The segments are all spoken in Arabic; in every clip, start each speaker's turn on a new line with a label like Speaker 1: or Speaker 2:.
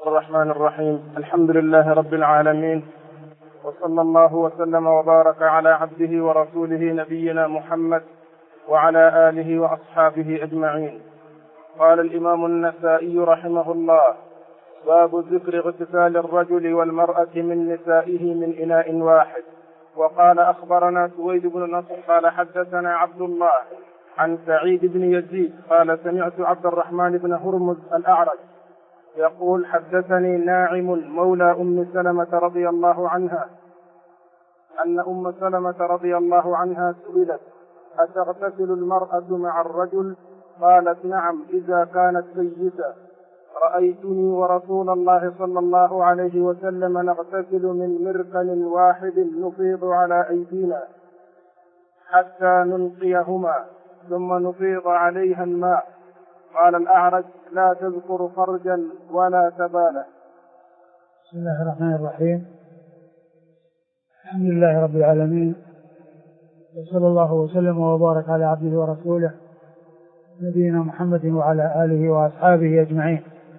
Speaker 1: الرحمن الرحيم. الحمد لله رب العالمين، وصلى الله وسلم وبارك على عبده ورسوله نبينا محمد وعلى آله وأصحابه أجمعين. قال الإمام النسائي رحمه الله: باب ذكر اغتسال الرجل والمرأة من نسائه من إناء واحد. وقال: أخبرنا سويد بن نصر قال حدثنا عبد الله عن سعيد بن يزيد قال سمعت عبد الرحمن بن هرمز الأعرج يقول: حدثني ناعم مولى أم سلمة رضي الله عنها أن أم سلمة رضي الله عنها سئلت: أتغتسل المرأة مع الرجل؟ قالت: نعم إذا كانت سيدة. رأيتني ورسول الله صلى الله عليه وسلم نغتسل من مركن واحد نفيض على أيدينا حتى ننقيهما ثم نفيض عليها الماء. قال الأعرج: لا تذكر فرجا ولا تباله.
Speaker 2: بسم الله الرحمن الرحيم. الحمد لله رب العالمين، وصلى الله وسلم وبارك على عبده ورسوله نبينا محمد وعلى آله وأصحابه أجمعين.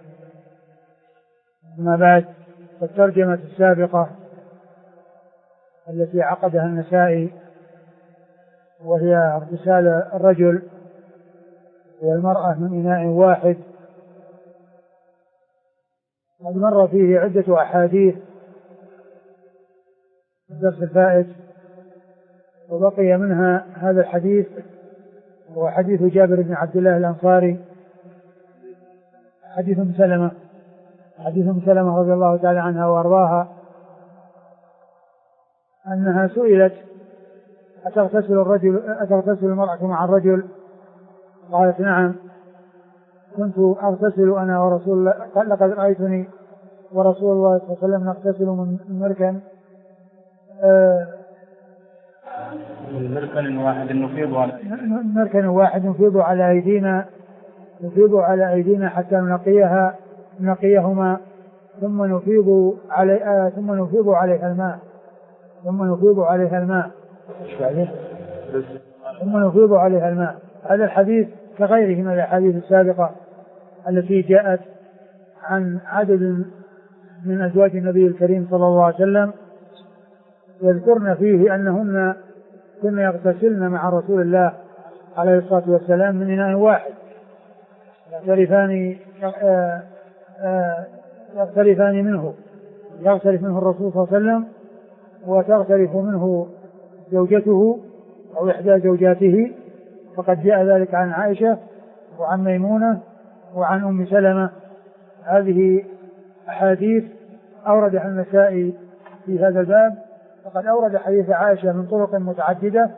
Speaker 2: أما بعد، فالترجمة السابقة التي عقدها النسائي وهي اغتسال الرجل والمرأة من إناء واحد قد مر فيه عدة أحاديث في الدرس الفائت، وبقي منها هذا الحديث هو حديث جابر بن عبد الله الأنصاري، حديث أم سلمة رضي الله تعالى عنها وأرضاها أنها سئلت: أتغتسل المرأة مع الرجل؟ قالت: نعم كنت أغتسل أنا ورسول الله، لقد رأيتني ورسول الله صلى الله عليه وسلم نغتسل من مركن واحد نفيض على أيدينا حتى ننقيهما ثم نفيض عليها الماء. هذا الحديث كغيره من الأحاديث السابقة التي جاءت عن عدد من أزواج النبي الكريم صلى الله عليه وسلم يذكرن فيه أنهن كن يغتسلن مع رسول الله عليه الصلاة والسلام من إناء واحد، يغترفان منه، يغترف منه الرسول صلى الله عليه وسلم وتغترف منه زوجته أو إحدى زوجاته. فقد جاء ذلك عن عائشة وعن ميمونة وعن أم سلمة. هذه أحاديث أوردها النسائي في هذا الباب، فقد أورد حديث عائشة من طرق متعددة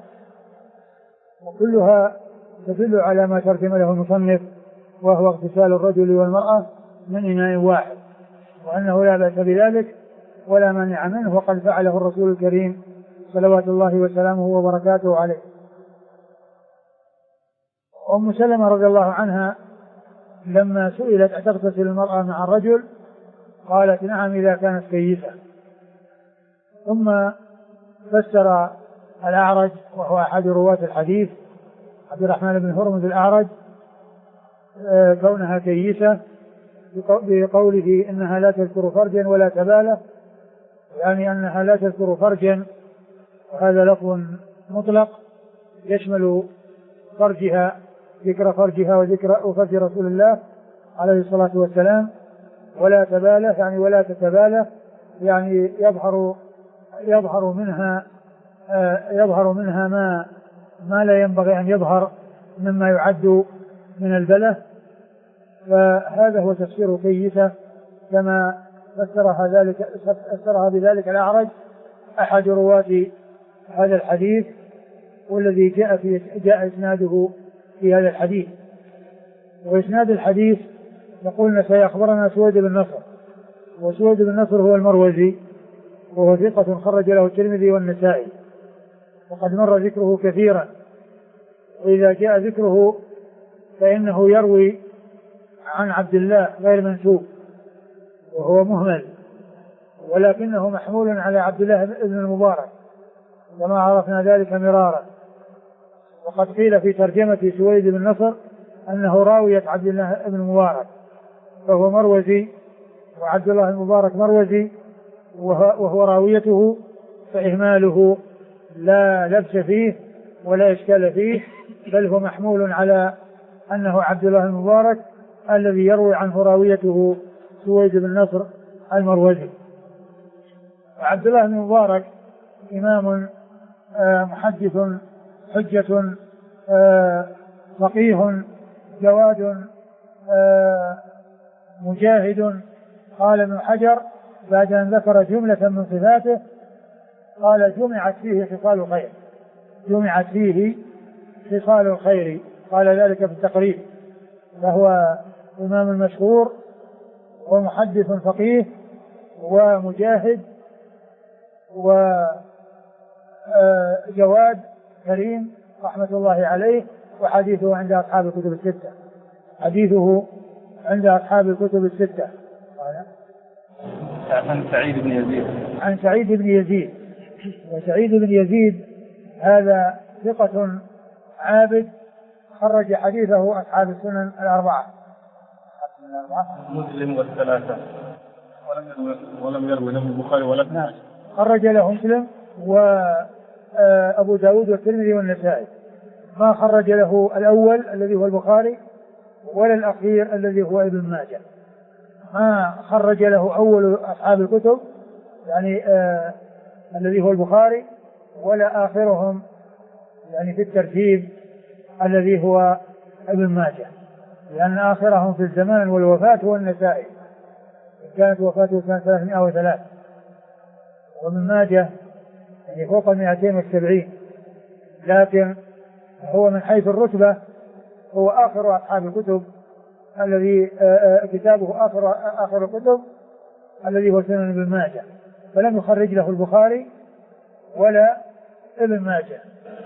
Speaker 2: وكلها تدل على ما ترجم له المصنف، وهو اغتسال الرجل والمرأة من إناء واحد، وأنه لا بأس بذلك ولا مانع منه، وقد فعله الرسول الكريم صلوات الله وسلامه وبركاته عليه. أم سلمة رضي الله عنها لما سئلت: أتغتسل المرأة مع الرجل؟ قالت: نعم إذا كانت كيسة. ثم فسر الأعرج وهو أحد رواة الحديث عبد الرحمن بن هرمز الأعرج كونها كيسة بقوله إنها لا تذكر فرجا ولا تبالة، يعني أنها لا تذكر فرجا، وهذا لفظ مطلق يشمل فرجها، ذكر فرجها وفرج رسول الله عليه الصلاة والسلام، ولا تبالة يعني ولا تتبالة، يعني يظهر منها ما لا ينبغي أن يظهر مما يعد من البلة. فهذا هو تفسير كيسة كما فسرها بذلك الأعرج أحد رواة هذا الحديث، والذي جاء إسناده في هذا الحديث. وإسناد الحديث يقول سيخبرنا سويد بن نصر، وسويد بن نصر هو المروزي، وهو ثقة خرج له الترمذي والنسائي، وقد مر ذكره كثيرا، وإذا جاء ذكره فإنه يروي عن عبد الله غير منسوب وهو مهمل، ولكنه محمول على عبد الله بن المبارك كما عرفنا ذلك مرارا. وقد قيل في ترجمة سويد بن نصر أنه راوية عبد الله بن المبارك، فهو مروزي وعبد الله المبارك مروزي وهو راويته، فإهماله لا لبس فيه ولا إشكال فيه، بل هو محمول على أنه عبد الله المبارك الذي يروي عنه راويته سويد بن نصر المروزي. وعبد الله المبارك إمام محدث حجة فقيه جواد مجاهد. قال ابن حجر بعد أن ذكر جملة من صفاته قال جمعت فيه خصال الخير، جمعت فيه خصال الخير، قال ذلك في التقريب. فهو إمام مشهور ومحدث فقيه ومجاهد وجواد كريم رحمة الله عليه، وحديثه عند أصحاب الكتب الستة، حديثه عند أصحاب الكتب الستة.
Speaker 1: عن سعيد بن يزيد،
Speaker 2: عن سعيد بن يزيد. وسعيد بن يزيد هذا ثقة عابد، خرج حديثه أصحاب السنن الأربعة،
Speaker 1: مسلم والثلاثة، ولم يروي له البخاري ولا ابن ماجه.
Speaker 2: خرج له مسلم وأبو داود والترمذي والنسائي. ما خرج له الأول الذي هو البخاري ولا الأخير الذي هو ابن ماجه. ما خرج له أول أصحاب الكتب يعني الذي هو البخاري، ولا آخرهم يعني في الترتيب الذي هو ابن ماجه، لأن آخرهم في الزمان والوفاة هو النسائي، كانت وفاته سنة 303، وابن ماجه يعني فوق 270، لكن هو من حيث الرتبة هو آخر أصحاب الكتب، الذي كتابه آخر الكتب الذي هو سنن ابن ماجه، فلم يخرج له البخاري ولا ابن ماجه.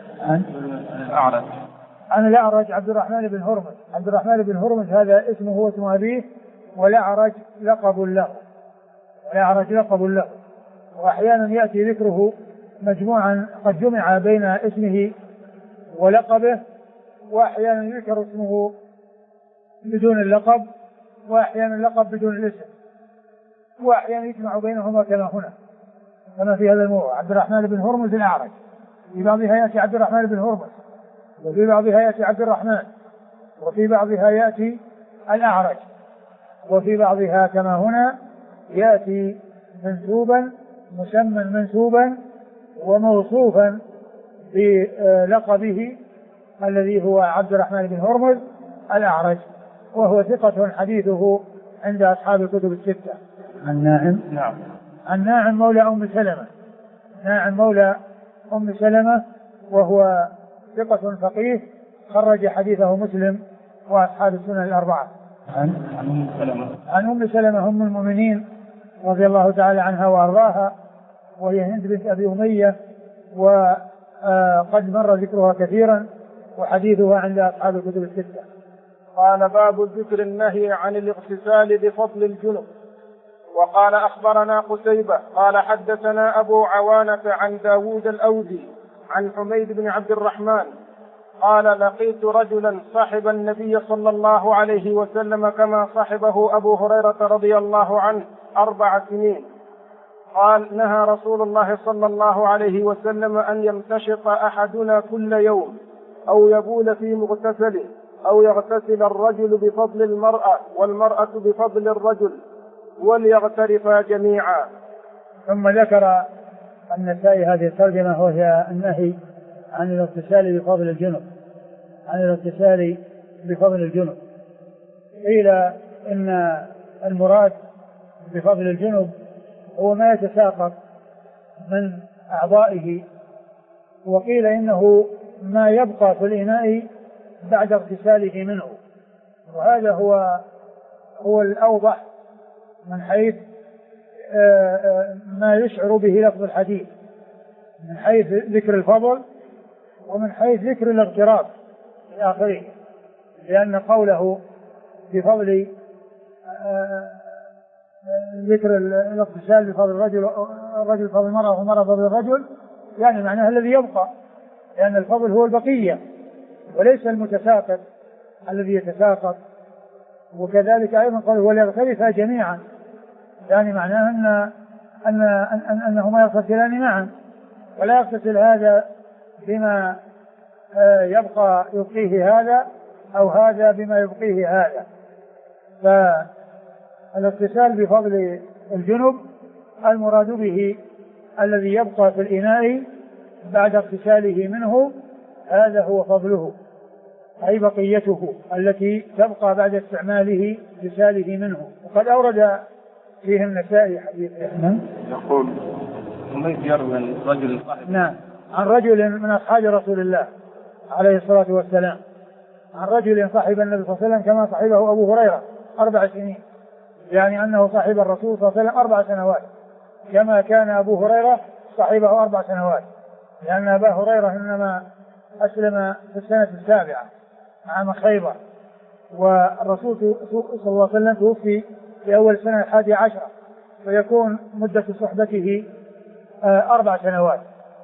Speaker 2: عن الأعرج عبد الرحمن بن هرمز. عبد الرحمن بن هرمز هذا اسمه هو اسم أبيه، والأعرج لقب له، والأعرج لقب له. وأحيانا يأتي ذكره مجموعا، قد جمع بين اسمه ولقبه، وأحيانا يذكر اسمه بدون اللقب، وأحيانا اللقب بدون الاسم، وأحيانا يجمع بينهما كما هنا، كما في هذا الموضوع. عبد الرحمن بن هرمز الأعرج، في بعضها يأتي عبد الرحمن بن هرمز، وفي بعضها يأتي عبد الرحمن، وفي بعضها يأتي الأعرج، وفي بعضها كما هنا يأتي منسوبا، مسمى منسوبا وموصوفا بلقبه الذي هو عبد الرحمن بن هرمز الأعرج، وهو ثقة حديثه عند أصحاب الكتب الستة.
Speaker 1: عن ناعم.
Speaker 2: نعم. عن ناعم مولى أم سلمة. ناعم مولى أم سلمة وهو ثقة فقيه، خرج حديثه مسلم وأصحاب السنن الأربعة.
Speaker 1: عن أم سلمة.
Speaker 2: عن أم سلمة أم المؤمنين رضي الله تعالى عنها وأرضاها، وهي هند بنت أبي أمية، وقد مر ذكرها كثيرا، وحديثها عند أصحاب الكتب الستة.
Speaker 1: قال باب ذكر النهي عن الاغتسال بفضل الجنب. وقال أخبرنا قتيبة قال حدثنا أبو عوانة عن داود الأودي عن حميد بن عبد الرحمن قال لقيت رجلا صحب النبي صلى الله عليه وسلم كما صحبه أبو هريرة رضي الله عنه 4 سنين. قال نهى رسول الله صلى الله عليه وسلم أن يمتشط أحدنا كل يوم أو يبول في مغتسله أو يغتسل الرجل بفضل المرأة والمرأة بفضل الرجل وليغترفا جميعا.
Speaker 2: ثم ذكر النسائي هذه الترجمة، وهي النهي عن الاغتسال بفضل الجنب، عن الاغتسال بفضل الجنب. قيل إن المراد بفضل الجنب هو ما يتساقط من أعضائه، وقيل إنه ما يبقى في الإناء بعد اغتساله منه، وهذا هو الأوضح من حيث ما يشعر به لفظ الحديث، من حيث ذكر الفضل ومن حيث ذكر الاغتراب في آخره، لأن قوله بفضل ذكر الاغتسال بفضل الرجل بفضل المرأة والمرأة بفضل الرجل، يعني معناه الذي يبقى، لأن الفضل هو البقية وليس المتساقط الذي يتساقط. وكذلك أيضا قال وليغترفا جميعا، يعني معناه أنهما يغتسلان معا، ولا يغتسل هذا بما يبقيه هذا أو هذا بما يبقيه هذا. فالاغتسال بفضل الجنب المراد به الذي يبقى في الإناء بعد اغتساله منه، هذا هو فضله، أي بقيته التي تبقى بعد استعماله اغتساله منه. وقد أورد فيه النسائي حديث
Speaker 1: يقول يروي عن رجل صاحب
Speaker 2: نعم عن رجل من أصحاب رسول الله عليه الصلاة والسلام، عن رجل صاحب النبي صلى الله عليه وسلم كما صاحبه أبو هريرة 4 سنين، يعني أنه صاحب الرسول صلى الله عليه وسلم 4 سنوات كما كان أبو هريرة صاحبه 4 سنوات، لأن أبا هريرة إنما أسلم في السنة 7 عام خيبر، والرسول صلى الله عليه وسلم توفي في أول السنة 11، فيكون مدة صحبته 4 سنوات.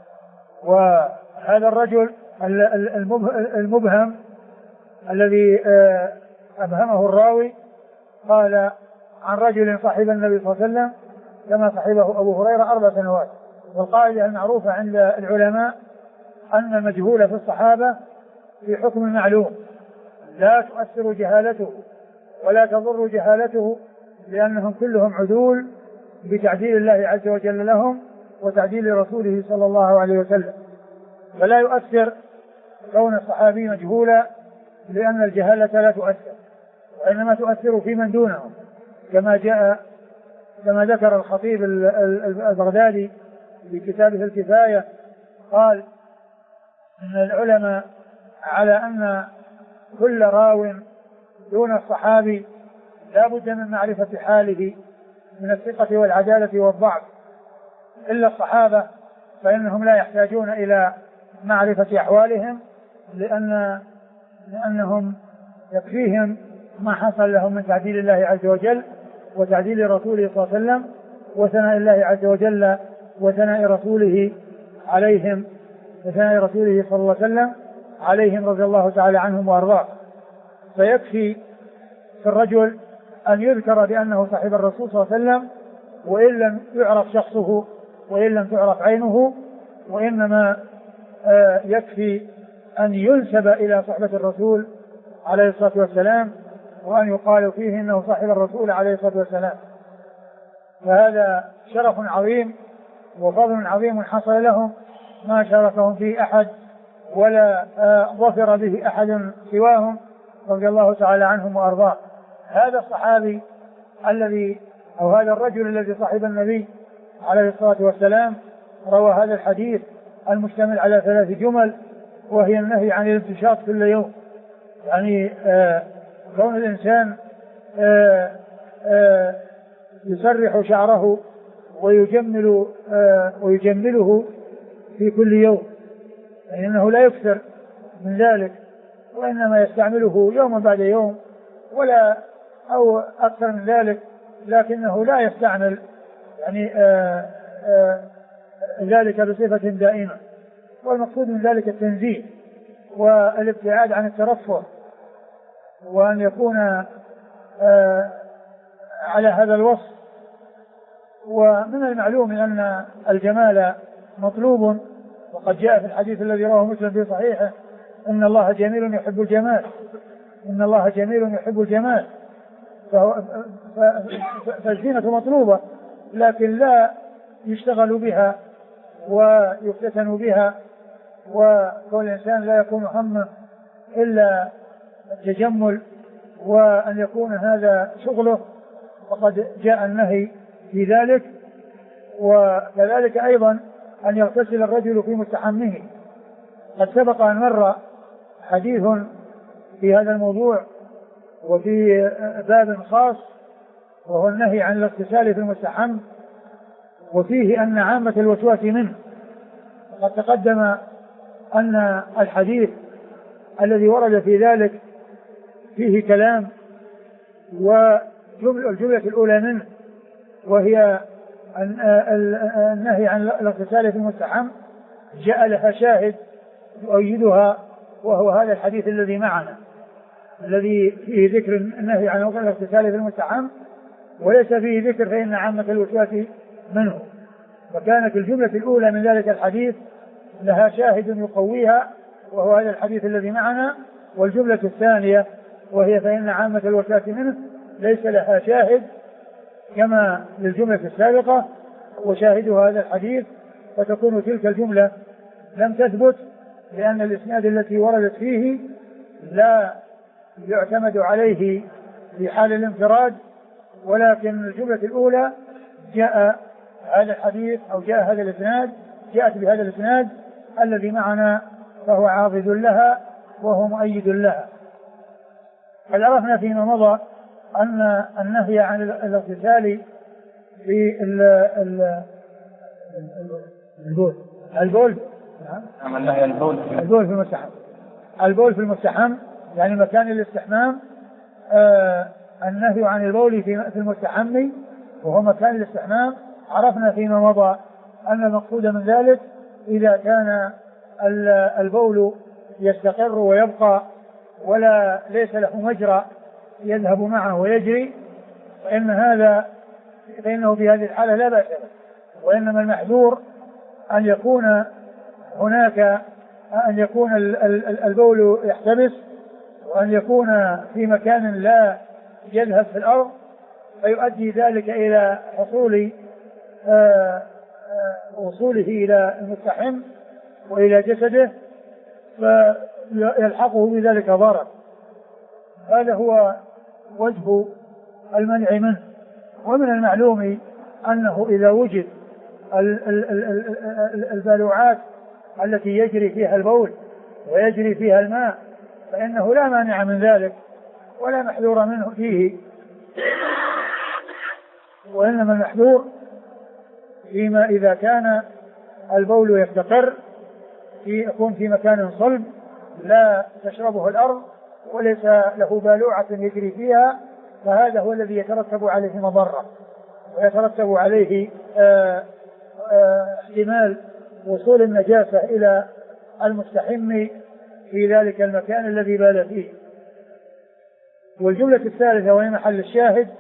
Speaker 2: وهذا الرجل المبهم الذي أبهمه الراوي قال عن رجل صاحب النبي صلى الله عليه وسلم كما صاحبه أبو هريرة 4 سنوات. والقاعدة المعروفة عند العلماء أن المجهول في الصحابة في حكم المعلوم لا تؤثر جهالته ولا تضر جهالته، لأنهم كلهم عدول بتعديل الله عز وجل لهم وتعديل رسوله صلى الله عليه وسلم، فلا يؤثر كون الصحابي مجهولا، لأن الجهالة لا تؤثر، وإنما تؤثر في من دونهم، كما ذكر الخطيب البغدادي في كتابه الكفاية، قال إن العلماء على أن كل راو دون الصحابي لا بد من معرفة حاله من الثقة والعدالة والضعف، إلا الصحابة فإنهم لا يحتاجون إلى معرفة أحوالهم، لأنهم يكفيهم ما حصل لهم من تعديل الله عز وجل وتعديل رسوله صلى الله عليه وسلم وثناء الله عز وجل وثناء رسوله عليهم، وثناء رسوله صلى الله عليه وسلم عليهم رضي الله تعالى عنهم وأرضاه. فيكفي في الرجل أن يذكر بأنه صاحب الرسول صلى الله عليه وسلم، وإن لم يعرف شخصه وإن لم تعرف عينه، وإنما يكفي أن ينسب إلى صحبة الرسول عليه الصلاة والسلام، وأن يقال فيه إنه صاحب الرسول عليه الصلاة والسلام. فهذا شرف عظيم وفضل عظيم حصل لهم ما شاركهم فيه أحد ولا ظفر به أحد سواهم رضي الله تعالى عنهم وأرضاه. هذا الصحابي الذي أو هذا الرجل الذي صاحب النبي عليه الصلاة والسلام روى هذا الحديث المشتمل على 3 جمل، وهي النهي عن الامتشاط كل يوم، يعني كون الإنسان يسرح شعره ويجمله في كل يوم، يعني أنه لا يكثر من ذلك، وإنما يستعمله يوما بعد يوم ولا أو أكثر من ذلك، لكنه لا يستعمل يعني ذلك بصفة دائمة. والمقصود من ذلك التنزيه والابتعاد عن الترفه، وأن يكون على هذا الوصف. ومن المعلوم أن الجمال مطلوب، وقد جاء في الحديث الذي رواه مسلم في صحيحه إن الله جميل يحب الجمال، إن الله جميل يحب الجمال. فالزينة مطلوبة، لكن لا يشتغل بها ويفتتن بها، وكل إنسان لا يكون همه إلا التجمل وأن يكون هذا شغله، وقد جاء النهي في ذلك. وكذلك أيضا أن يغتسل الرجل في مستحمه. قد سبق أن مر حديث في هذا الموضوع وفي باب خاص، وهو النهي عن الاغتسال في المستحم، وفيه أن عامة الوسواس منه. وقد تقدم أن الحديث الذي ورد في ذلك فيه كلام، والجملة الأولى منه وهي النهي عن الاغتسال في المستحم جاء لها شاهد يؤيدها، وهو هذا الحديث الذي معنا الذي فيه ذكر النهي عن الاغتسال في المستحم، وليس فيه ذكر فإن عامة الوسواس منه. فكانت الجملة الأولى من ذلك الحديث لها شاهد يقويها وهو هذا الحديث الذي معنا، والجملة الثانية وهي فإن عامة الوسواس منه ليس لها شاهد كما للجملة السابقة وشاهدها هذا الحديث، فتكون تلك الجملة لم تثبت لأن الإسناد التي وردت فيه لا يعتمد عليه في حال الانفراد، ولكن الجملة الأولى جاء هذا الحديث أو جاء هذا الإسناد، جاءت بهذا الإسناد الذي معنا فهو عاضد لها وهو مؤيد لها. قد عرفنا فيما مضى أن النهي عن الاغتسال في البول في المستحم، البول في المستحم يعني مكان الاستحمام، النهي عن البول في المستحم وهو مكان الاستحمام. عرفنا فيما مضى أن المقصود من ذلك إذا كان البول يستقر ويبقى ولا ليس له مجرى يذهب معه ويجري، فإنه في هذه الحالة لا بأس به. وإنما المحذور أن يكون هناك البول يحتبس، وأن يكون في مكان لا يذهب في الأرض، فيؤدي ذلك إلى حصول وصوله إلى المستحم وإلى جسده فيلحقه بذلك ضرر. هذا هو وجه المنع منه. ومن المعلوم أنه إذا وجد البالوعات التي يجري فيها البول ويجري فيها الماء فإنه لا مانع من ذلك ولا محذور منه فيه، وإنما المحذور فيما إذا كان البول يستقر يكون في مكان صلب لا تشربه الأرض وليس له بالوعة يجري فيها، فهذا هو الذي يترتب عليه مضرة ويترتب عليه احتمال وصول النجاسة إلى المستحم في ذلك المكان الذي بال فيه. والجملة الثالثة وهي محل الشاهد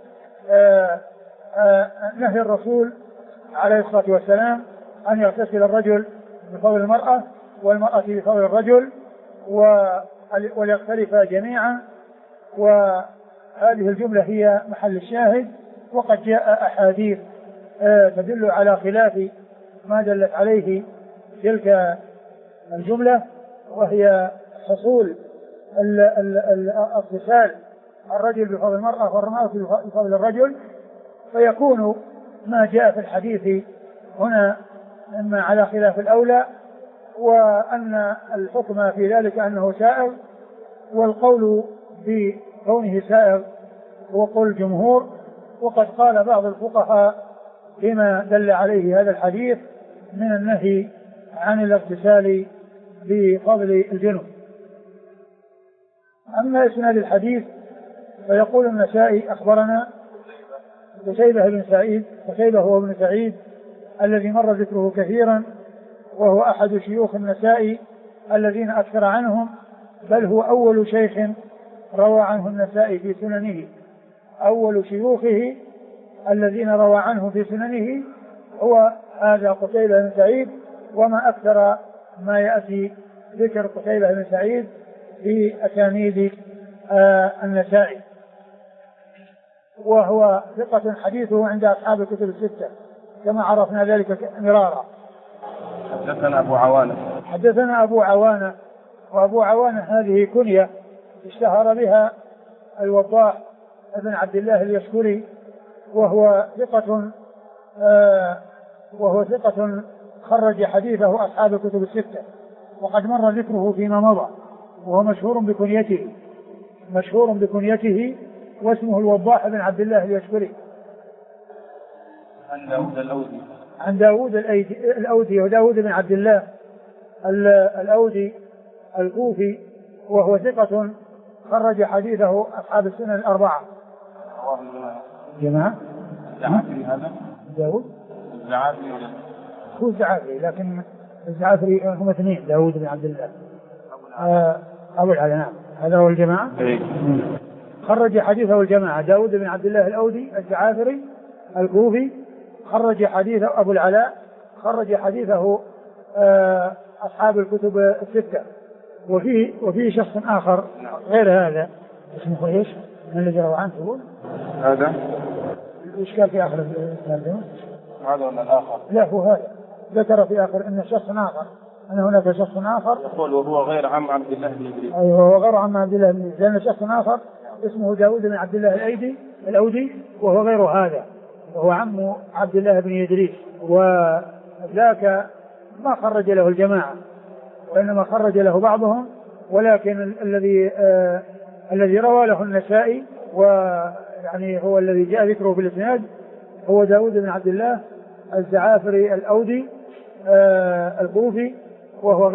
Speaker 2: نهي الرسول عليه الصلاة والسلام أن يغتسل الرجل بفضل المرأة والمرأة بفضل الرجل وليختلفا جميعا، وهذه الجملة هي محل الشاهد. وقد جاء أحاديث تدل على خلاف ما دلت عليه تلك الجملة، وهي حصول اغتسال الرجل بفضل المرأة والمرأة بفضل الرجل، فيكون ما جاء في الحديث هنا إما على خلاف الأولى، وأن الحكم في ذلك أنه سائغ، والقول بكونه سائغ هو قول الجمهور. وقد قال بعض الفقهاء بما دل عليه هذا الحديث من النهي عن الاغتسال بفضل الجنب. أما إسناد الحديث فيقول النسائي أخبرنا قتيبة هو ابن سعيد الذي مر ذكره كثيرا، وهو أحد شيوخ النسائي الذين أكثر عنهم، بل هو أول شيخ روى عنه النسائي في سننه، أول شيوخه الذين روى عنه في سننه هو هذا قتيبة بن سعيد، وما أكثر ما يأتي ذكر قتيبة بن سعيد في أسانيد النسائي، وهو ثقة حديثه عند أصحاب الكتب الستة كما عرفنا ذلك مرارا. حدثنا أبو عوانة، وأبو عوانة هذه كنية اشتهر بها الوضاح ابن عبد الله اليشكري، وهو ثقة خرج حديثه أصحاب الكتب الستة، وقد مر ذكره فيما مضى، وهو مشهور بكنيته واسمه الوضاح بن عبد الله اليشكري. عن داود الأودي وداود بن عبد الله الأودي الكوفي، وهو ثقة خرج حديثه أصحاب السنن الأربعة. جماعة هذا داود هو الزعافري، لكن الزعافري هم اثنين، داود بن عبد الله أبو العلا. نعم هذا هو الجماعة. خرج حديثه الجماعة. داود بن عبد الله الأودي الجعافري الكوفي خرج حديثه. أبو العلاء خرج حديثه أصحاب الكتب الستة. وفي شخص آخر غير هذا اسمه ايش؟ من الذي روى عنه تقول؟
Speaker 1: هذا
Speaker 2: الإشكال في آخر الترجمة.
Speaker 1: هذا ولا الآخر؟
Speaker 2: لا هو هذا. ذكر في آخر أن شخص آخر، أن هناك شخص آخر
Speaker 1: يقول وهو غير عم عبد الله بن إدريس.
Speaker 2: أيوه وهو غير عم عبد الله بن إدريس، لأن شخص آخر اسمه داود بن عبد الله الأودي وهو غير هذا، وهو عم عبد الله بن إدريس. وذاك ما خرج له الجماعة وإنما خرج له بعضهم، ولكن الذي روى له النسائي ويعني هو الذي جاء ذكره في الإسناد هو داود بن عبد الله الجعافري الأودي الكوفي، وهو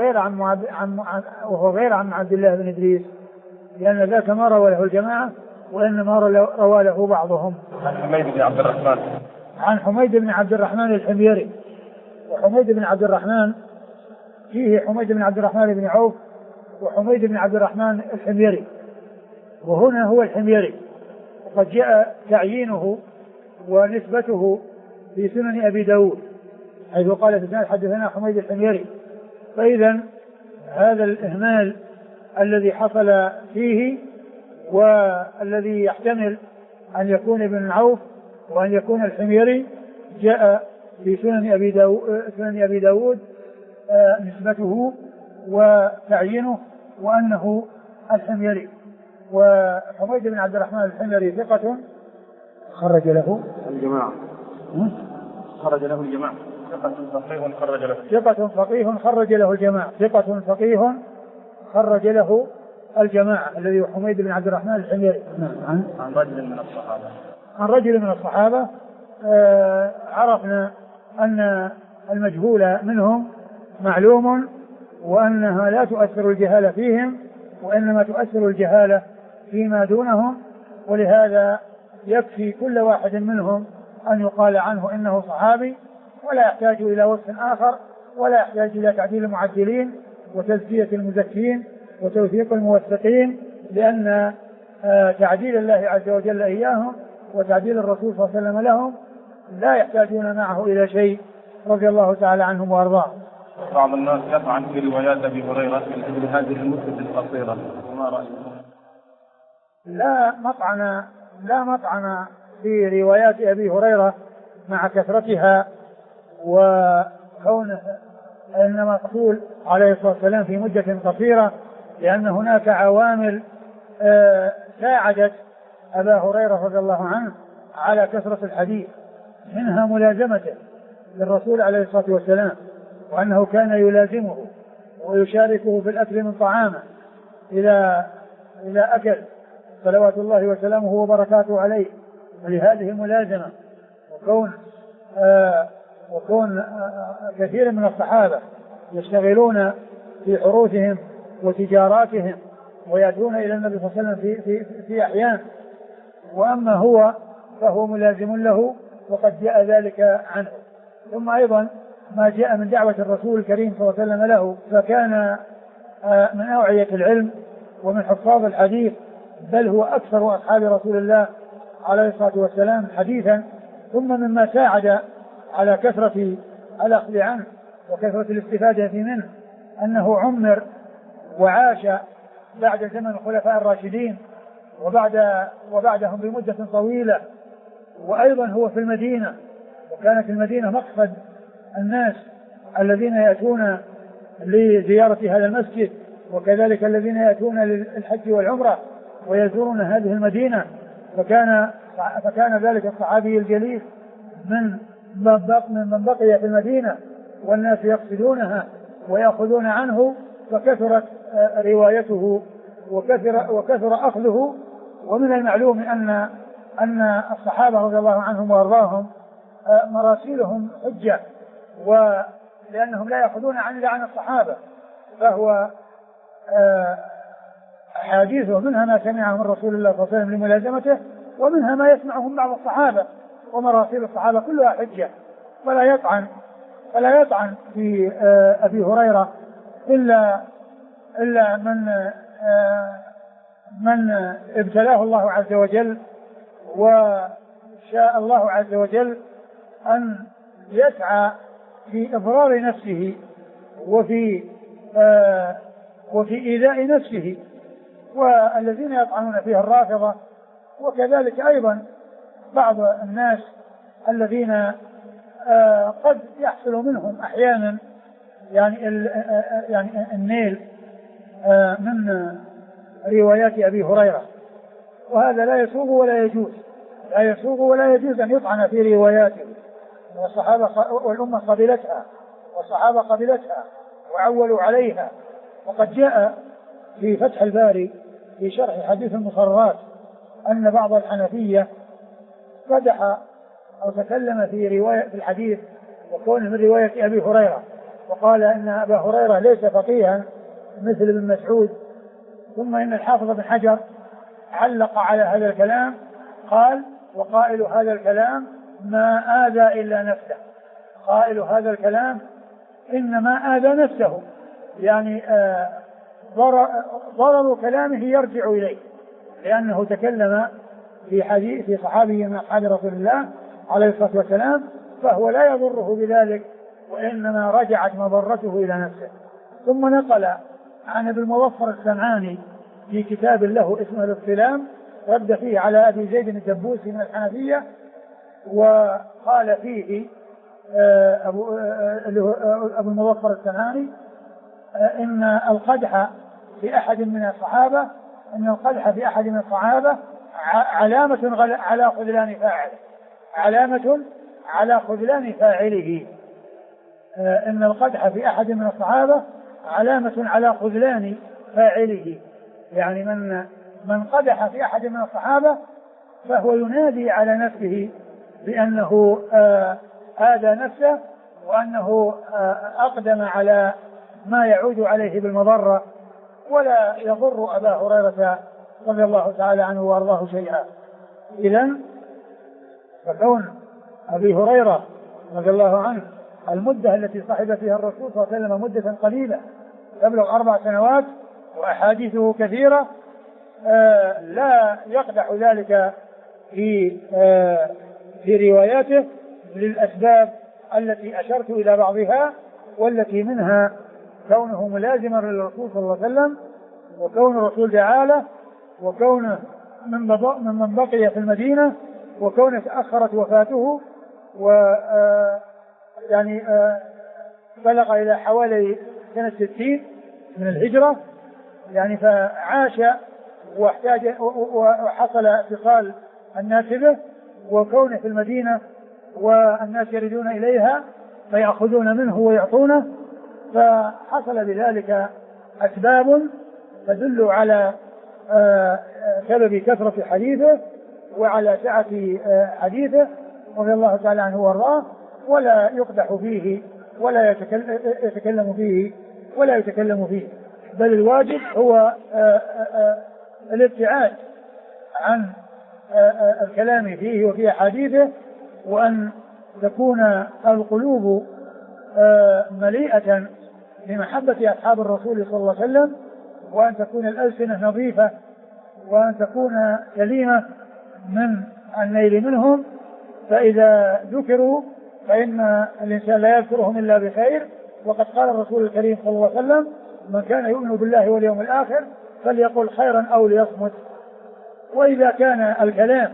Speaker 2: غير عن عبد الله بن إدريس، لأن ذاك ما روى له الجماعة وإنما روى له بعضهم.
Speaker 1: عن حميد بن عبد الرحمن.
Speaker 2: عن حميد بن عبد الرحمن الحميري. وحميد بن عبد الرحمن فيه حميد بن عبد الرحمن بن عوف وحميد بن عبد الرحمن الحميري، وهنا هو الحميري، وقد جاء تعيينه ونسبته في سنن أبي داود حيث قال في الإسناد حدثنا حميد الحميري. فإذا هذا الإهمال الذي حصل فيه والذي يحتمل أن يكون ابن عوف وأن يكون الحميري جاء في سنن أبي داود نسبته وتعيينه وأنه الحميري. وحميد بن عبد الرحمن الحميري ثقة خرج له
Speaker 1: الجماعة. خرج له الجماعة. ثقة فقيه خرج له.
Speaker 2: ثقة فقيه خرج له الجماعة. ثقة فقيه خرج له الجماعة الذي هو حميد بن عبد الرحمن الحميري.
Speaker 1: عن رجل من الصحابة.
Speaker 2: عن رجل من الصحابة. عرفنا أن المجهول منهم معلوم وأنها لا تؤثر الجهالة فيهم وإنما تؤثر الجهالة فيما دونهم، ولهذا يكفي كل واحد منهم أن يقال عنه إنه صحابي ولا يحتاج إلى وصف آخر ولا يحتاج إلى تعديل المعدلين وتزكية المزكين وتوثيق الموثقين، لأن تعديل الله عز وجل إياهم وتعديل الرسول صلى الله عليه وسلم لهم لا يحتاجون معه إلى شيء رضي الله تعالى عنهم وأرضاهم.
Speaker 1: بعض الناس يطعن في روايات أبي هريرة من أجل هذه المدة القصيرة، وما رأيكم؟
Speaker 2: لا مطعن في روايات أبي هريرة مع كثرتها وكونه إنما الرسول عليه الصلاة والسلام في مدة قصيرة، لأن هناك عوامل ساعدت أبا هريرة رضي الله عنه على كثرة الحديث، منها ملازمته للرسول عليه الصلاة والسلام، وأنه كان يلازمه ويشاركه في الأكل من طعامه إذا أكل صلوات الله وسلامه وبركاته عليه. ولهذه الملازمة وكون كثير من الصحابة يشتغلون في حروثهم وتجاراتهم ويأتون إلى النبي صلى الله عليه وسلم في أحيان، وأما هو فهو ملازم له وقد جاء ذلك عنه. ثم أيضا ما جاء من دعوة الرسول الكريم صلى الله عليه وسلم له، فكان من أوعية العلم ومن حفاظ الحديث، بل هو أكثر أصحاب رسول الله عليه الصلاة والسلام حديثا. ثم مما ساعد على كثرة الأخذ عنه وكثرة الاستفادة منه أنه عمر وعاش بعد زمن الخلفاء الراشدين وبعدهم بمدة طويلة، وأيضا هو في المدينة، وكانت المدينة مقصد الناس الذين يأتون لزيارة هذا المسجد، وكذلك الذين يأتون للحج والعمرة ويزورون هذه المدينة. فكان ذلك الصحابي الجليل من بقي في المدينة والناس يقصدونها ويأخذون عنه، فكثرت روايته وكثر أخذه. ومن المعلوم أن الصحابة رضي الله عنهم وأرضاهم مراسيلهم حجة، ولأنهم لا يأخذون إلا عن الصحابة، فهو حديثه منها ما سمعه من رسول الله صلى الله عليه وسلم لملازمته، ومنها ما يسمعه من بعض الصحابة، ومراسيل الصحابة كلها حجة. فلا يطعن في أبي هريرة إلا من من ابتلاه الله عز وجل وشاء الله عز وجل أن يسعى في إضرار نفسه وفي إيذاء نفسه، والذين يطعنون فيها الرافضة، وكذلك أيضا بعض الناس الذين قد يحصل منهم أحيانا يعني النيل من روايات أبي هريرة، وهذا لا يسوغ ولا يجوز أن يطعن في رواياته، والصحابة والأمة قبلتها والصحابة قبلتها وعولوا عليها. وقد جاء في فتح الباري في شرح حديث المصرات أن بعض الحنفية مدح أو تكلم في الحديث وكونه من رواية أبي هريرة، وقال أن أبا هريرة ليس فقيها مثل ابن مسعود. ثم إن الحافظ بن حجر علق على هذا الكلام، قال: وقائل هذا الكلام ما آذى إلا نفسه. قائل هذا الكلام إنما آذى نفسه، يعني ضرر كلامه يرجع إليه، لأنه تكلم في صحابي من أصحاب رسول الله عليه الصلاة والسلام، فهو لا يضره بذلك، وإنما رجعت مضرته إلى نفسه. ثم نقل عن ابن المظفر السمعاني في كتاب له اسمه الاصطلام، رد فيه على أبي زيد الدبوسي من الحنفية، وقال فيه أبو المظفر السمعاني إن القدح في أحد من الصحابة علامة على خذلان فاعله، إن القدح في أحد من الصحابة علامة على خذلان فاعله، يعني من قدح في أحد من الصحابة فهو ينادي على نفسه بأنه آذى نفسه، وأنه أقدم على ما يعود عليه بالمضرة، ولا يضر أبا هريرة رضي الله تعالى عنه وأرضاه شيئا. إذن فكون أبي هريرة رضي الله عنه المدة التي صحب فيها الرسول صلى الله عليه وسلم مدة قليلة تبلغ 4 سنوات وأحاديثه كثيرة، لا يقدح ذلك في رواياته للأسباب التي أشرت إلى بعضها، والتي منها كونه ملازما للرسول صلى الله عليه وسلم، وكون الرسول دعاله، وكونه من بقي في المدينة، وكونه تأخرت وفاته يعني بلغ إلى حوالي سنة 60 من الهجرة، يعني فعاش واحتاج وحصل اتصال الناس به، وكونه في المدينة والناس يردون إليها فيأخذون منه ويعطونه، فحصل بذلك أسباب تدل على سبب كثرة حديثه وعلى سعة حديثه رضي الله تعالى عنه وارضاه، ولا يقدح فيه ولا يتكلم فيه بل الواجب هو الابتعاد عن الكلام فيه وفي حديثه، وأن تكون القلوب مليئة بمحبة أصحاب الرسول صلى الله عليه وسلم، وأن تكون الألسنة نظيفة، وأن تكون سليمة من النيل منهم، فإذا ذكروا فإن الإنسان لا يذكرهم إلا بخير. وقد قال الرسول الكريم صلى الله عليه وسلم: من كان يؤمن بالله واليوم الآخر فليقل خيرا أو ليصمت. وإذا كان الكلام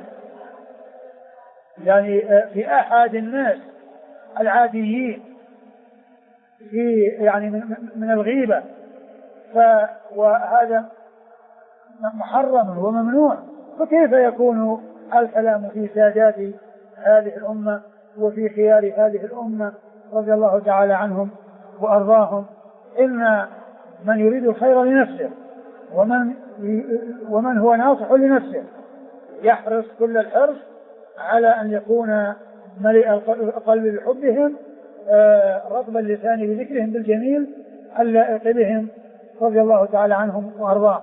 Speaker 2: يعني في أحد الناس العاديين في يعني من الغيبة، وهذا محرم وممنوع، فكيف يكون الكلام في سادات هذه الأمة وفي خيار هذه الأمة رضي الله تعالى عنهم وأرضاهم؟ إن من يريد الخير لنفسه ومن هو ناصح لنفسه يحرص كل الحرص على أن يكون مليء القلب بحبهم، رطب اللسان بذكرهم بالجميل اللائق بهم رضي الله تعالى عنهم وأرضاهم.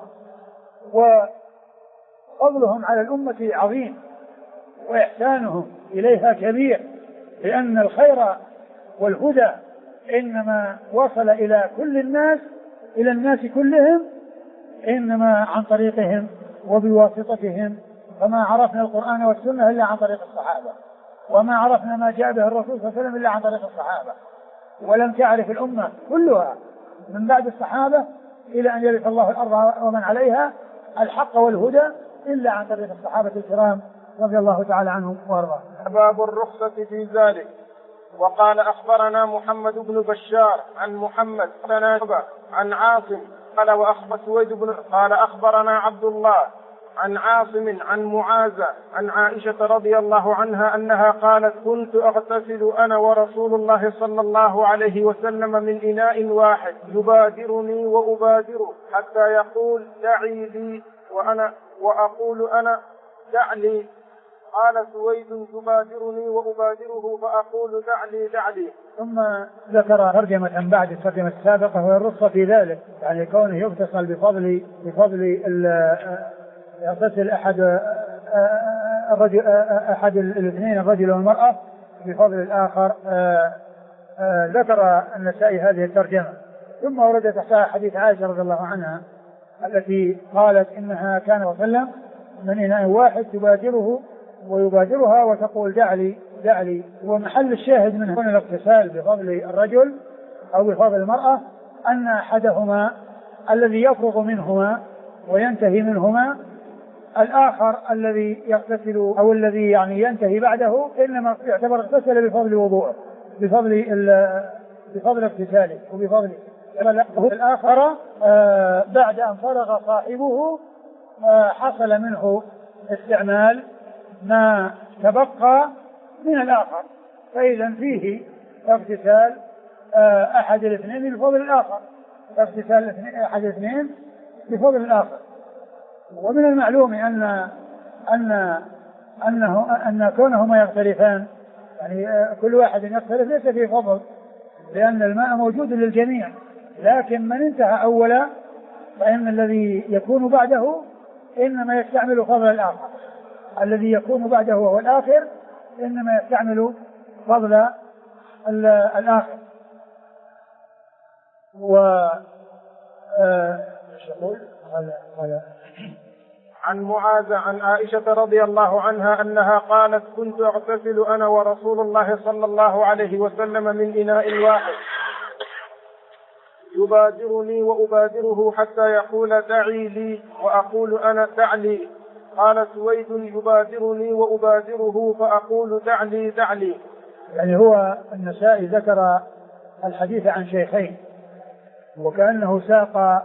Speaker 2: وفضلهم على الأمة عظيم، وإحسانهم إليها كبير، لأن الخير والهدى إنما وصل إلى كل الناس، إلى الناس كلهم، إنما عن طريقهم وبواسطتهم، فما عرفنا القرآن والسنة إلا عن طريق الصحابة، وما عرفنا ما جاء به الرسول صلى الله عليه وسلم إلا عن طريق الصحابة، ولم تعرف الأمة كلها من بعد الصحابة إلى أن يرث الله الأرض ومن عليها الحق والهدى إلا عن طريق الصحابة الكرام رضي الله تعالى عنهم وارضاهم.
Speaker 1: باب الرخصة في ذلك. وقال أخبرنا محمد بن بشار عن محمد عن عاصم قال وأخبر سويد بن قال أخبرنا عبد الله عن عاصم عن معاذ عن عائشة رضي الله عنها أنها قالت كنت أغتسل أنا ورسول الله صلى الله عليه وسلم من إناء واحد يبادرني وأبادره حتى يقول دعي لي وأقول أنا دع لي. قال سويد يبادرني وأبادره فأقول دع لي.
Speaker 2: ثم ذكر ترجمة بعد الترجمة السابقة وهي الرخصة في ذلك، يعني كونه يغتسل بفضل يغتسل أحد الاثنين الرجل والمرأة بفضل الآخر. ذكر النسائي هذه الترجمة. ثم ورد تحتها حديث عائشة رضي الله عنها التي قالت إنها كان وسلم من إناء واحد تبادره ويبادرها وتقول دع لي. ومحل الشاهد من هنا الاغتسال بفضل الرجل أو بفضل المرأة أن أحدهما الذي يفرغ منهما وينتهي منهما الآخر الذي يغتسل أو الذي يعني ينتهي بعده إنما يعتبر اغتسل بفضل وضوءه بفضل اغتساله وبفضل الآخر بعد أن فرغ صاحبه حصل منه استعمال ما تبقى من الآخر، فإذا فيه اغتسال أحد الاثنين بفضل الآخر، اغتسال أحد الاثنين بفضل الآخر. ومن المعلوم أن كونهما يختلفان يعني كل واحد يختلف ليس في فضل، لأن الماء موجود للجميع، لكن من انتهى أولا فإن الذي يكون بعده إنما يستعمل فضل الآخر، الذي يكون بعده وهو الآخر إنما يستعمل فضل الآخر.
Speaker 1: عن معاذ عن عائشة رضي الله عنها أنها قالت كنت أغتسل أنا ورسول الله صلى الله عليه وسلم من إناء واحد يبادرني وأبادره حتى يقول دعي لي وأقول أنا دع لي. قال سويد يبادرني وأبادره فأقول دع لي.
Speaker 2: يعني هو النسائي ذكر الحديث عن شيخين وكأنه ساق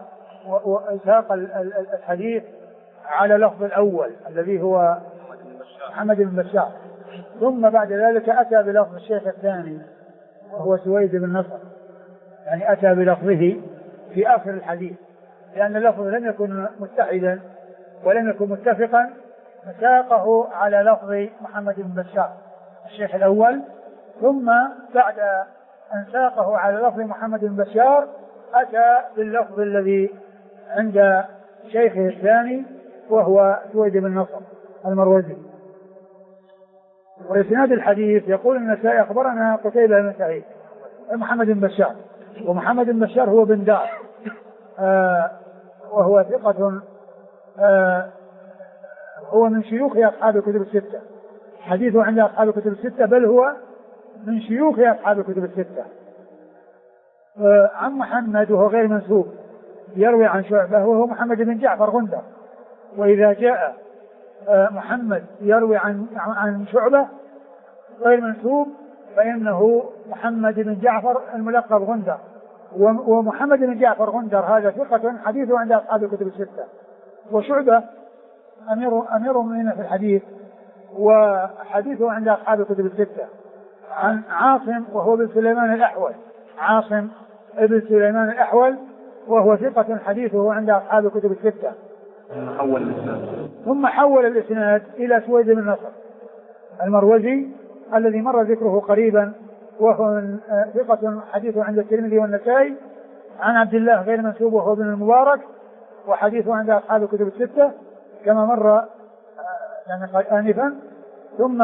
Speaker 2: الحديث على لفظ الأول الذي هو محمد بن بشار، ثم بعد ذلك أتى بلفظ الشيخ الثاني وهو سويد بن نصر، يعني أتى بلفظه في آخر الحديث، لأن اللفظ لم يكن متحدا ولم يكن متفقا، فساقه على لفظ محمد بن بشار الشيخ الأول، ثم بعد أن ساقه على لفظ محمد بن بشار أتى باللفظ الذي عند شيخه الثاني وهو سويد بن نصر المروزي. وإسناد الحديث يقول النسائي أخبرنا قتيبة بن سعيد محمد بن بشار، ومحمد بن بشار هو بن دار وهو ثقة هو من شيوخ أصحاب الكتب الستة، حديثه عند أصحاب الكتب الستة بل هو من شيوخ أصحاب الكتب الستة. عن محمد وهو غير منسوب يروي عن شعبة وهو محمد بن جعفر غندر، وإذا جاء محمد يروي عن شعبة غير منسوب فإنه محمد بن جعفر الملقب غندر، ومحمد بن جعفر غندر هذا ثقة حديثه عند أصحاب الكتب الستة، وشعبة أمير المؤمنين في الحديث وحديثه عند أصحاب الكتب الستة. عن عاصم وهو بن سليمان الأحول، عاصم ابن سليمان الأحول وهو ثقة حديثه عند أصحاب الكتب الستة. ثم حول الإسناد إلى سويد بن نصر المروزي الذي مر ذكره قريبا وهو ثقة حديثه عند الترمذي والنسائي، عن عبد الله غير منسوب وهو ابن المبارك وحديثه عند أصحاب الكتب الستة كما مر يعني آنفا. ثم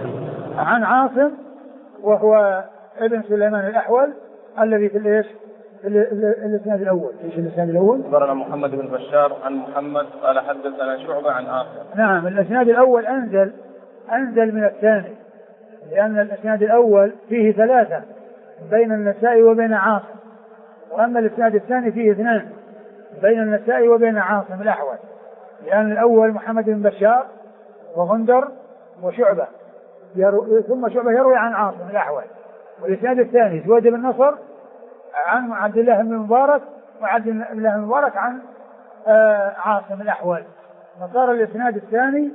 Speaker 2: عن عاصم وهو ابن سليمان الأحول الذي في الإسناد الأول. إيش الإسناد الأول؟
Speaker 1: أخبرنا محمد بن بشار عن محمد قال حدثنا شعبة عن عاصم.
Speaker 2: نعم، الإسناد الأول أنزل من الثاني، لأن الإسناد الأول فيه 3 بين النسائي وبين عاصم، وأما الإسناد الثاني فيه 2 بين النسائي وبين عاصم الأحول، لأن الأول محمد بن بشار وغندر وشعبة، ثم شعبة يروي عن عاصم الأحول، والإسناد الثاني زويد بن نصر عن عبد الله بن مبارك وعبد الله بن مبارك عن عاصم الأحول، فصار الإسناد الثاني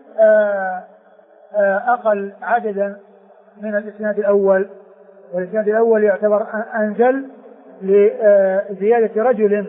Speaker 2: أقل عددا من الإسناد الأول، والإسناد الأول يعتبر أنزل لزيادة رجل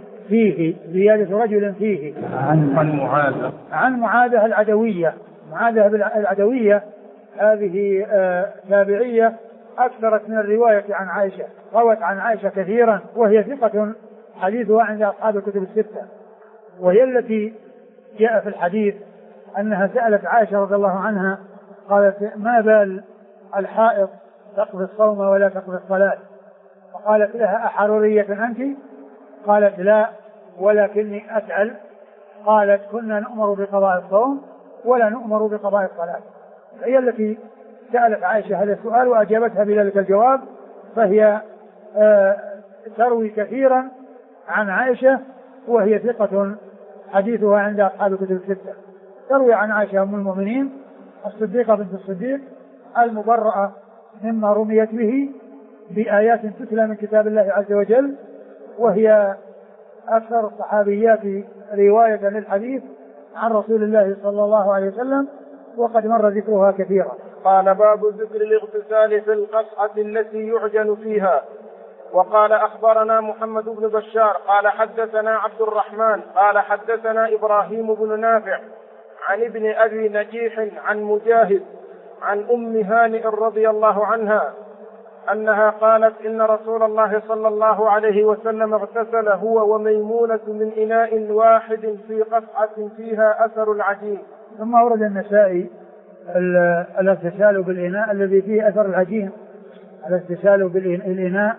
Speaker 2: فيه عن معاذة العدوية. معاذة العدوية هذه تابعية أكثرت من الرواية عن عائشة، روت عن عائشة كثيرا، وهي ثقة حديثها عند أصحاب الكتب الستة، وهي التي جاء في الحديث أنها سألت عائشة رضي الله عنها قالت: ما بال الحائض تقضي الصوم ولا تقضي الصلاة؟ فقالت لها: أحرورية أنت؟ قالت: لا، ولكني أسأل. قالت: كنا نؤمر بقضاء الصوم ولا نؤمر بقضاء الصلاة. هي التي سألت عائشة هذا السؤال وأجابتها بذلك الجواب، فهي تروي كثيرا عن عائشة، وهي ثقة حديثها عند أصحاب الكتب الستة. تروي عن عائشة أم المؤمنين الصديقة بنت الصديق المبرأة مما رميت به بآيات تتلى من كتاب الله عز وجل، وهي أكثر الصحابيات رواية للحديث عن رسول الله صلى الله عليه وسلم، وقد مر ذكرها كثيرا.
Speaker 1: قال: باب ذكر الاغتسال في القصعة التي يعجن فيها. وقال: أخبرنا محمد بن بشار قال حدثنا عبد الرحمن قال حدثنا إبراهيم بن نافع عن ابن أبي نجيح عن مجاهد عن أم هانئ رضي الله عنها أنها قالت: إن رسول الله صلى الله عليه وسلم اغتسل هو وميمونة من إناء واحد في قصعة فيها أثر العجين.
Speaker 2: ثم أورد النسائي الاغتسال بالإناء الذي فيه أثر العجين، الاغتسال بالإناء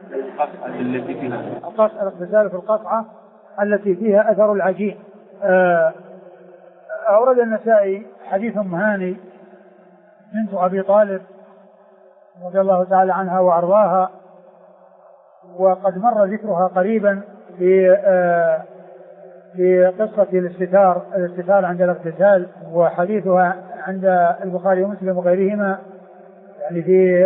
Speaker 2: الاغتسال في القصعة التي فيها أثر العجين. أورد النسائي حديث أم هاني بنت أبي طالب رضي الله تعالى عنها وأرضاها، وقد مر ذكرها قريبا في قصة الاستتار عند الاغتسال، وحديثها عند البخاري ومسلم وغيرهما، يعني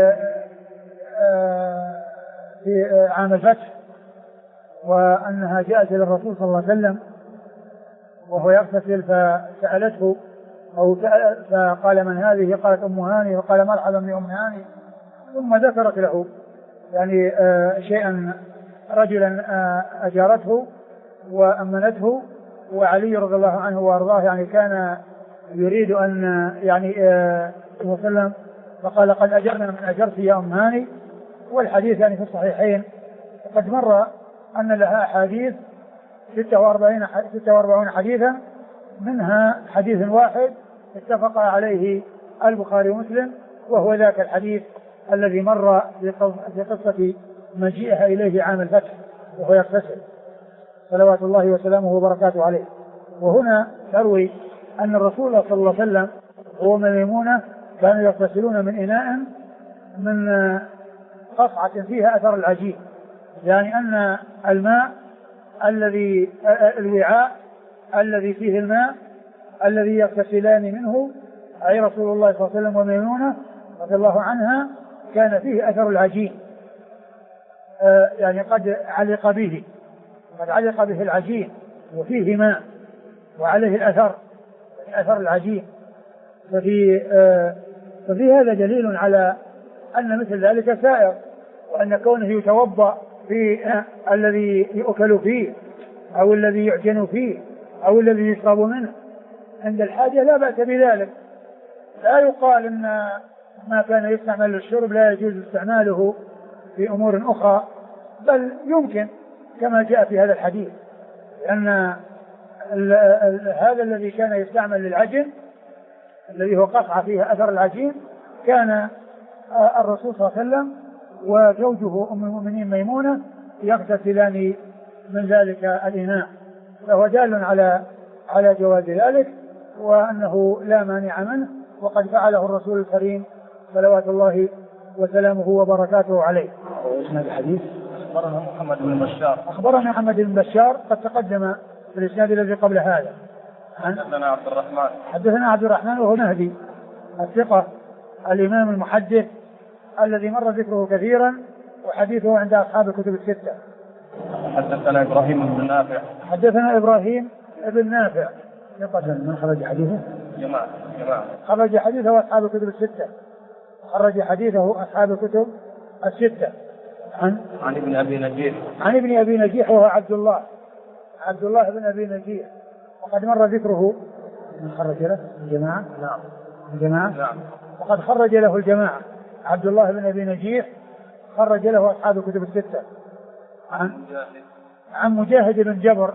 Speaker 2: في عام الفتح، وأنها جاءت إلى الرسول صلى الله عليه وسلم وهو يغتسل فسألته فقال: من هذه؟ قالت: أم هاني. فقال: مرحبا بأم هاني. ثم ذكرت له يعني شيئا، رجلا أجارته وأمنته، وعلي رضي الله عنه وأرضاه يعني كان يريد أن يعني صلى الله عليه وسلم، فقال: قد أجرنا من أجرت يا أم هاني. والحديث يعني في الصحيحين، وقد مر أن لها أحاديث 46 حديثا، منها حديث واحد اتفق عليه البخاري ومسلم، وهو ذاك الحديث الذي مر في قصة مجيئها إليه عام الفتح وهو يغتسل صلوات الله وسلامه وبركاته عليه. وهنا تروي أن الرسول صلى الله عليه وسلم هو ميمونة كانوا يغتسلون من إناء من قصعة فيها أثر العجين، يعني أن الماء الوعاء الذي فيه الماء الذي يغتسلان منه، أي رسول الله صلى الله عليه وسلم وميمونة رضي الله عنها، كان فيه أثر العجين، يعني قد علق به العجين وفيه ماء وعليه الأثر، يعني أثر العجين. ففي هذا دليل على أن مثل ذلك سائر، وأن كونه يتوضأ في الذي يؤكل فيه أو الذي يعجن فيه أو الذي يشرب منه عند الحاجة لا بأس بذلك. لا يقال أن ما كان يستعمل للشرب لا يجوز استعماله في أمور أخرى، بل يمكن كما جاء في هذا الحديث، لأن هذا الذي كان يستعمل للعجن الذي هو قصعة فيها أثر العجين كان الرسول صلى الله عليه وسلم وزوجه أم المؤمنين ميمونة يغتسلان من ذلك الإناء، فهو دال على جواز ذلك وأنه لا مانع منه، وقد فعله الرسول الكريم صلوات الله وسلامه وبركاته عليه. وإسناد الحديث
Speaker 1: أخبرنا محمد بن بشار.
Speaker 2: أخبرنا محمد بن بشار قد تقدم في الإسناد الذي قبل هذا.
Speaker 1: حدثنا عبد الرحمن.
Speaker 2: حدثنا عبد الرحمن وهو مهدي الثقة الإمام المحدث الذي مر ذكره كثيرا وحديثه عند أصحاب الكتب الستة.
Speaker 1: حدثنا إبراهيم بن نافع.
Speaker 2: حدثنا إبراهيم بن نافع من خرج حديثه؟
Speaker 1: جماعة.
Speaker 2: خرج حديثه أصحاب الكتب الستة. خرج حديثه أصحاب الكتب الستة.
Speaker 1: عن ابن أبي نجيح.
Speaker 2: عن ابن أبي نجيح وهو عبد الله بن أبي نجيح، وقد مر ذكره. من خرج له الجماعة؟
Speaker 1: نعم.
Speaker 2: الجماعة؟
Speaker 1: نعم.
Speaker 2: وقد خرج له الجماعة. عبد الله بن أبي نجيح خرج له أصحاب الكتب الستة. عن مجاهد بن جبر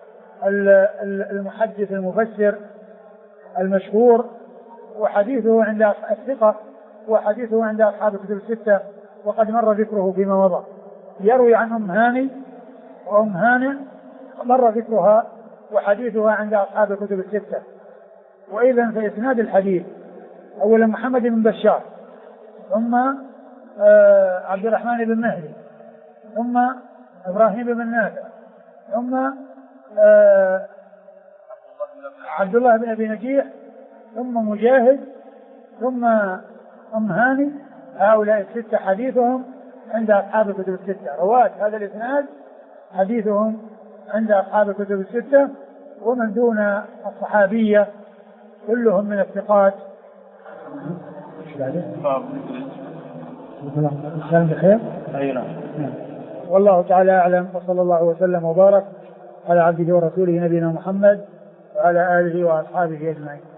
Speaker 2: المحدث المفسر المشهور، وحديثه عند الثقة، وحديثه عند أصحاب الكتب الستة، وقد مر ذكره فيما مضى. يروي عن أم هاني، وأم هاني مر ذكرها وحديثها عند أصحاب الكتب الستة. وإذن في إسناد الحديث أولا محمد بن بشار، ثم عبد الرحمن بن مهدي، ثم إبراهيم بن نافع، ثم عبد الله بن أبي نجيح، ثم مجاهد، ثم أم هاني. هؤلاء الستة حديثهم عند أصحاب الكتب الستة. رواة هذا الإسناد حديثهم عند أصحاب الكتب الستة، ومن دون الصحابية كلهم من الثقات. والله تعالى أعلم، وصلى الله وسلم وبارك على عبده ورسوله نبينا محمد وعلى آله وأصحابه أجمعين.